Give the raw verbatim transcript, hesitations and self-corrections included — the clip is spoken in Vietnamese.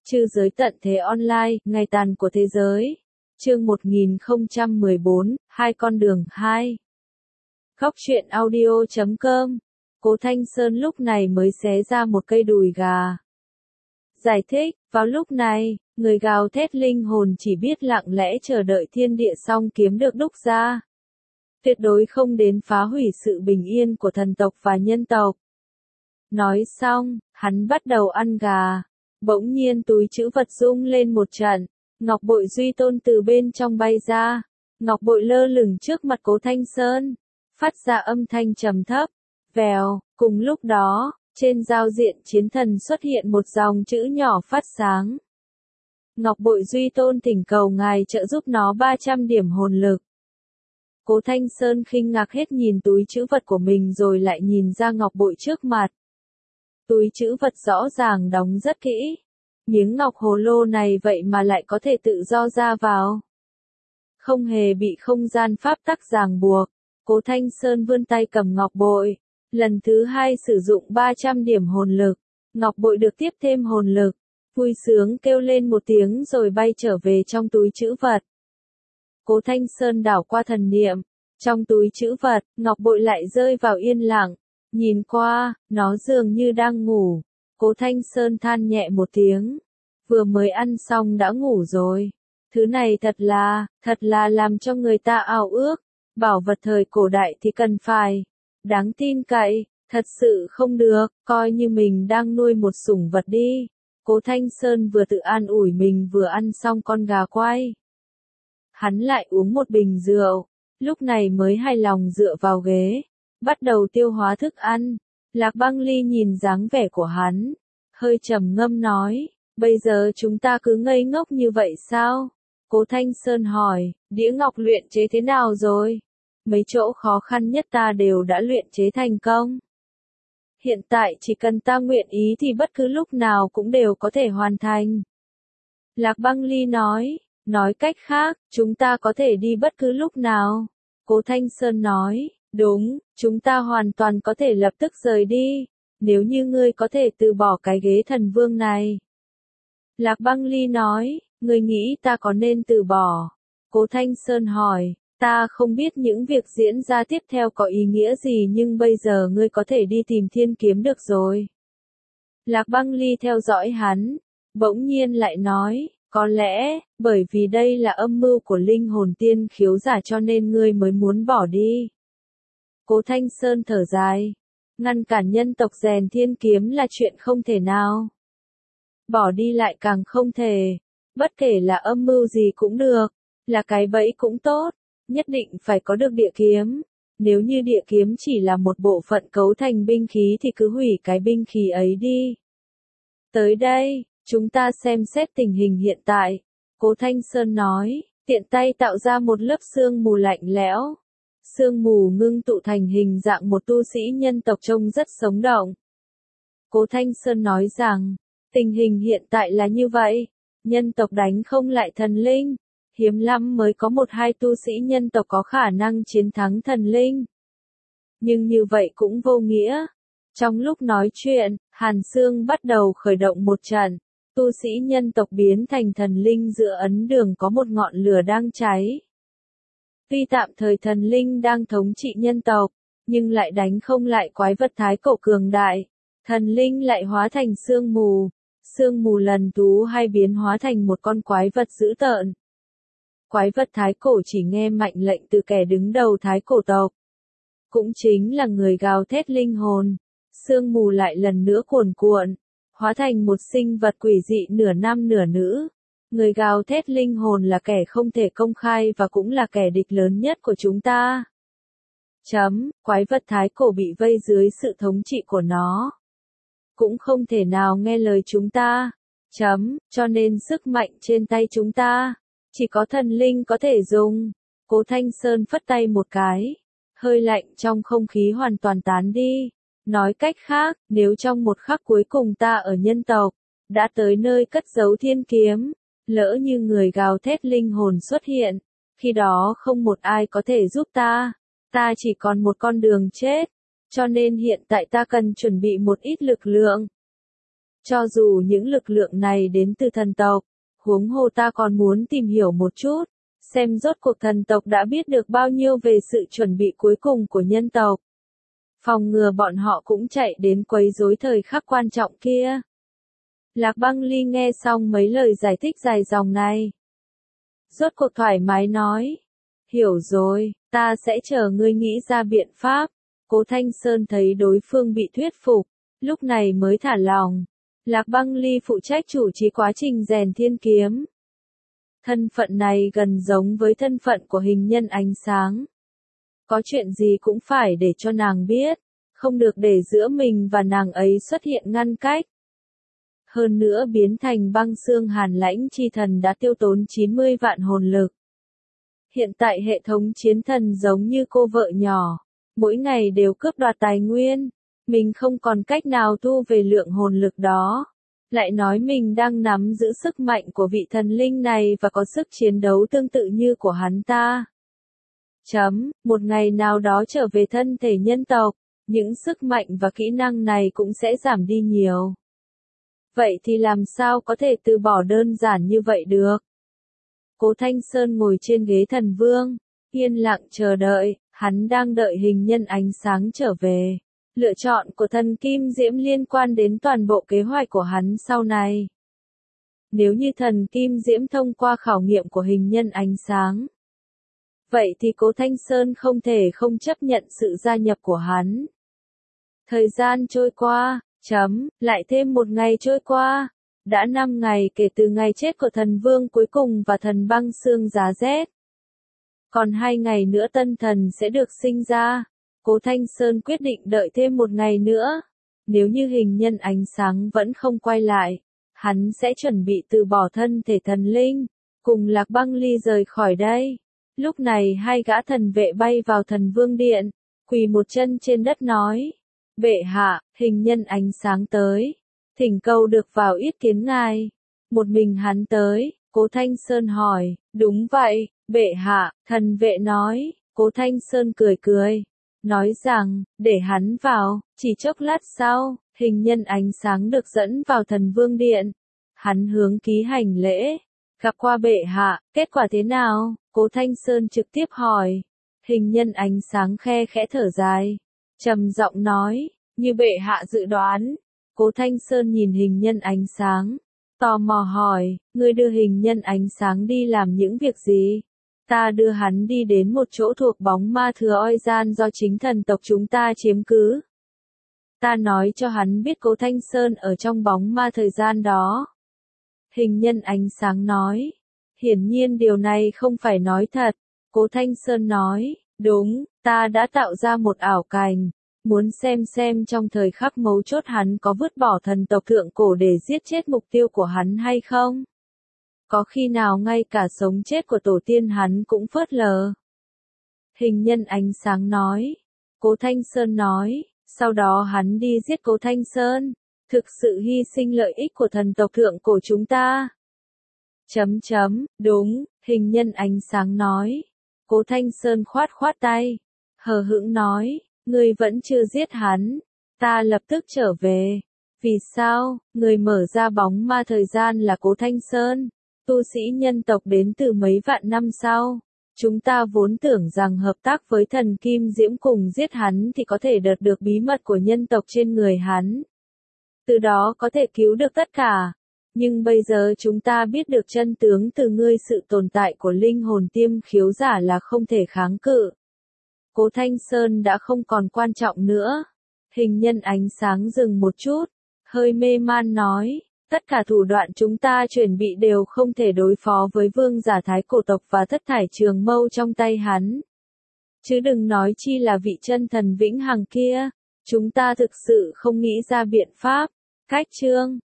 Trư giới tận thế online, ngày tàn của thế giới. Chương một nghìn không trăm mười bốn, hai con đường, hai. Góc truyện audio chấm com. Cố Thanh Sơn lúc này mới xé ra một cây đùi gà. Giải thích, vào lúc này, người gào thét linh hồn chỉ biết lặng lẽ chờ đợi thiên địa song kiếm được đúc ra. Tuyệt đối không đến phá hủy sự bình yên của thần tộc và nhân tộc. Nói xong, hắn bắt đầu ăn gà. Bỗng nhiên túi trữ vật rung lên một trận, ngọc bội duy tôn từ bên trong bay ra, ngọc bội lơ lửng trước mặt Cố Thanh Sơn, phát ra âm thanh trầm thấp, vèo, cùng lúc đó, trên giao diện chiến thần xuất hiện một dòng chữ nhỏ phát sáng. Ngọc bội duy tôn thỉnh cầu ngài trợ giúp nó ba trăm điểm hồn lực. Cố Thanh Sơn khinh ngạc hết nhìn túi trữ vật của mình rồi lại nhìn ra ngọc bội trước mặt. Túi trữ vật rõ ràng đóng rất kỹ. Miếng ngọc hồ lô này vậy mà lại có thể tự do ra vào. Không hề bị không gian pháp tắc ràng buộc. Cố Thanh Sơn vươn tay cầm ngọc bội. Lần thứ hai sử dụng ba trăm điểm hồn lực. Ngọc bội được tiếp thêm hồn lực. Vui sướng kêu lên một tiếng rồi bay trở về trong túi trữ vật. Cố Thanh Sơn đảo qua thần niệm. Trong túi trữ vật, ngọc bội lại rơi vào yên lặng. Nhìn qua, nó dường như đang ngủ. Cố Thanh Sơn than nhẹ một tiếng. Vừa mới ăn xong đã ngủ rồi. Thứ này thật là, thật là làm cho người ta ao ước. Bảo vật thời cổ đại thì cần phải. Đáng tin cậy, thật sự không được, coi như mình đang nuôi một sủng vật đi. Cố Thanh Sơn vừa tự an ủi mình vừa ăn xong con gà quay. Hắn lại uống một bình rượu. Lúc này mới hài lòng dựa vào ghế. Bắt đầu tiêu hóa thức ăn. Lạc Băng Ly nhìn dáng vẻ của hắn, hơi trầm ngâm nói, bây giờ chúng ta cứ ngây ngốc như vậy sao? Cố Thanh Sơn hỏi, đĩa ngọc luyện chế thế nào rồi? Mấy chỗ khó khăn nhất ta đều đã luyện chế thành công. Hiện tại chỉ cần ta nguyện ý thì bất cứ lúc nào cũng đều có thể hoàn thành. Lạc Băng Ly nói, nói cách khác, chúng ta có thể đi bất cứ lúc nào. Cố Thanh Sơn nói, đúng, chúng ta hoàn toàn có thể lập tức rời đi, nếu như ngươi có thể từ bỏ cái ghế thần vương này. Lạc Băng Ly nói, ngươi nghĩ ta có nên từ bỏ? Cố Thanh Sơn hỏi, ta không biết những việc diễn ra tiếp theo có ý nghĩa gì nhưng bây giờ ngươi có thể đi tìm thiên kiếm được rồi. Lạc Băng Ly theo dõi hắn, bỗng nhiên lại nói, có lẽ, bởi vì đây là âm mưu của linh hồn tiên khiếu giả cho nên ngươi mới muốn bỏ đi. Cố Thanh Sơn thở dài. Ngăn cản nhân tộc rèn thiên kiếm là chuyện không thể nào. Bỏ đi lại càng không thể. Bất kể là âm mưu gì cũng được. Là cái bẫy cũng tốt. Nhất định phải có được địa kiếm. Nếu như địa kiếm chỉ là một bộ phận cấu thành binh khí thì cứ hủy cái binh khí ấy đi. Tới đây, chúng ta xem xét tình hình hiện tại. Cố Thanh Sơn nói, tiện tay tạo ra một lớp sương mù lạnh lẽo. Sương mù ngưng tụ thành hình dạng một tu sĩ nhân tộc trông rất sống động. Cố Thanh Sơn nói rằng, tình hình hiện tại là như vậy, nhân tộc đánh không lại thần linh, hiếm lắm mới có một hai tu sĩ nhân tộc có khả năng chiến thắng thần linh. Nhưng như vậy cũng vô nghĩa. Trong lúc nói chuyện, Hàn Sương bắt đầu khởi động một trận, tu sĩ nhân tộc biến thành thần linh giữa ấn đường có một ngọn lửa đang cháy. Tuy tạm thời thần linh đang thống trị nhân tộc, nhưng lại đánh không lại quái vật thái cổ cường đại. Thần linh lại hóa thành sương mù. Sương mù lần tú hay biến hóa thành một con quái vật dữ tợn. Quái vật thái cổ chỉ nghe mệnh lệnh từ kẻ đứng đầu thái cổ tộc. Cũng chính là người gào thét linh hồn. Sương mù lại lần nữa cuồn cuộn, hóa thành một sinh vật quỷ dị nửa nam nửa nữ. Người gào thét linh hồn là kẻ không thể công khai và cũng là kẻ địch lớn nhất của chúng ta. Chấm, quái vật thái cổ bị vây dưới sự thống trị của nó. Cũng không thể nào nghe lời chúng ta. Chấm, cho nên sức mạnh trên tay chúng ta. Chỉ có thần linh có thể dùng. Cố Thanh Sơn phất tay một cái. Hơi lạnh trong không khí hoàn toàn tán đi. Nói cách khác, nếu trong một khắc cuối cùng ta ở nhân tộc, đã tới nơi cất giấu thiên kiếm. Lỡ như người gào thét linh hồn xuất hiện, khi đó không một ai có thể giúp ta, ta chỉ còn một con đường chết, cho nên hiện tại ta cần chuẩn bị một ít lực lượng. Cho dù những lực lượng này đến từ thần tộc, huống hồ ta còn muốn tìm hiểu một chút, xem rốt cuộc thần tộc đã biết được bao nhiêu về sự chuẩn bị cuối cùng của nhân tộc. Phòng ngừa bọn họ cũng chạy đến quấy rối thời khắc quan trọng kia. Lạc Băng Ly nghe xong mấy lời giải thích dài dòng này. Rốt cuộc thoải mái nói. Hiểu rồi, ta sẽ chờ ngươi nghĩ ra biện pháp. Cố Thanh Sơn thấy đối phương bị thuyết phục, lúc này mới thả lòng. Lạc Băng Ly phụ trách chủ trì quá trình rèn thiên kiếm. Thân phận này gần giống với thân phận của hình nhân ánh sáng. Có chuyện gì cũng phải để cho nàng biết, không được để giữa mình và nàng ấy xuất hiện ngăn cách. Hơn nữa biến thành băng xương hàn lãnh chi thần đã tiêu tốn chín mươi vạn hồn lực. Hiện tại hệ thống chiến thần giống như cô vợ nhỏ, mỗi ngày đều cướp đoạt tài nguyên, mình không còn cách nào thu về lượng hồn lực đó. Lại nói mình đang nắm giữ sức mạnh của vị thần linh này và có sức chiến đấu tương tự như của hắn ta. Chấm, một ngày nào đó trở về thân thể nhân tộc, những sức mạnh và kỹ năng này cũng sẽ giảm đi nhiều. Vậy thì làm sao có thể từ bỏ đơn giản như vậy được? Cố Thanh Sơn ngồi trên ghế thần vương, yên lặng chờ đợi, hắn đang đợi hình nhân ánh sáng trở về. Lựa chọn của thần Kim Diễm liên quan đến toàn bộ kế hoạch của hắn sau này. Nếu như thần Kim Diễm thông qua khảo nghiệm của hình nhân ánh sáng, vậy thì Cố Thanh Sơn không thể không chấp nhận sự gia nhập của hắn. Thời gian trôi qua, chấm, lại thêm một ngày trôi qua. Đã năm ngày kể từ ngày chết của thần vương cuối cùng và thần băng xương giá rét. Còn hai ngày nữa tân thần sẽ được sinh ra. Cố Thanh Sơn quyết định đợi thêm một ngày nữa. Nếu như hình nhân ánh sáng vẫn không quay lại, hắn sẽ chuẩn bị từ bỏ thân thể thần linh, cùng Lạc Băng Ly rời khỏi đây. Lúc này hai gã thần vệ bay vào thần vương điện, quỳ một chân trên đất nói. Bệ hạ, hình nhân ánh sáng tới. Thỉnh cầu được vào yết kiến ngài. Một mình hắn tới, Cố Thanh Sơn hỏi. Đúng vậy, bệ hạ, thần vệ nói. Cố Thanh Sơn cười cười. Nói rằng, để hắn vào, chỉ chốc lát sau, hình nhân ánh sáng được dẫn vào thần vương điện. Hắn hướng ký hành lễ, gặp qua bệ hạ, kết quả thế nào? Cố Thanh Sơn trực tiếp hỏi. Hình nhân ánh sáng khe khẽ thở dài, trầm giọng nói, như bệ hạ dự đoán. Cố Thanh Sơn nhìn hình nhân ánh sáng, tò mò hỏi, ngươi đưa hình nhân ánh sáng đi làm những việc gì? Ta đưa hắn đi đến một chỗ thuộc bóng ma thừa oi gian do chính thần tộc chúng ta chiếm cứ. Ta nói cho hắn biết Cố Thanh Sơn ở trong bóng ma thời gian đó. Hình nhân ánh sáng nói. Hiển nhiên điều này không phải nói thật. Cố Thanh Sơn nói. Đúng, ta đã tạo ra một ảo cảnh. Muốn xem xem trong thời khắc mấu chốt hắn có vứt bỏ thần tộc thượng cổ để giết chết mục tiêu của hắn hay không? Có khi nào ngay cả sống chết của tổ tiên hắn cũng phớt lờ? Hình nhân ánh sáng nói. Cố Thanh Sơn nói. Sau đó hắn đi giết Cố Thanh Sơn. Thực sự hy sinh lợi ích của thần tộc thượng cổ chúng ta. Chấm chấm, đúng, hình nhân ánh sáng nói. Cố Thanh Sơn khoát khoát tay. Hờ hững nói. Ngươi vẫn chưa giết hắn. Ta lập tức trở về. Vì sao? Người mở ra bóng ma thời gian là Cố Thanh Sơn. Tu sĩ nhân tộc đến từ mấy vạn năm sau. Chúng ta vốn tưởng rằng hợp tác với thần Kim Diễm cùng giết hắn thì có thể đợt được bí mật của nhân tộc trên người hắn. Từ đó có thể cứu được tất cả. Nhưng bây giờ chúng ta biết được chân tướng từ ngươi, sự tồn tại của linh hồn tiêm khiếu giả là không thể kháng cự. Cố Thanh Sơn đã không còn quan trọng nữa. Hình nhân ánh sáng dừng một chút, hơi mê man nói. Tất cả thủ đoạn chúng ta chuẩn bị đều không thể đối phó với vương giả thái cổ tộc và thất thải trường mâu trong tay hắn. Chứ đừng nói chi là vị chân thần vĩnh hằng kia. Chúng ta thực sự không nghĩ ra biện pháp. Cách chương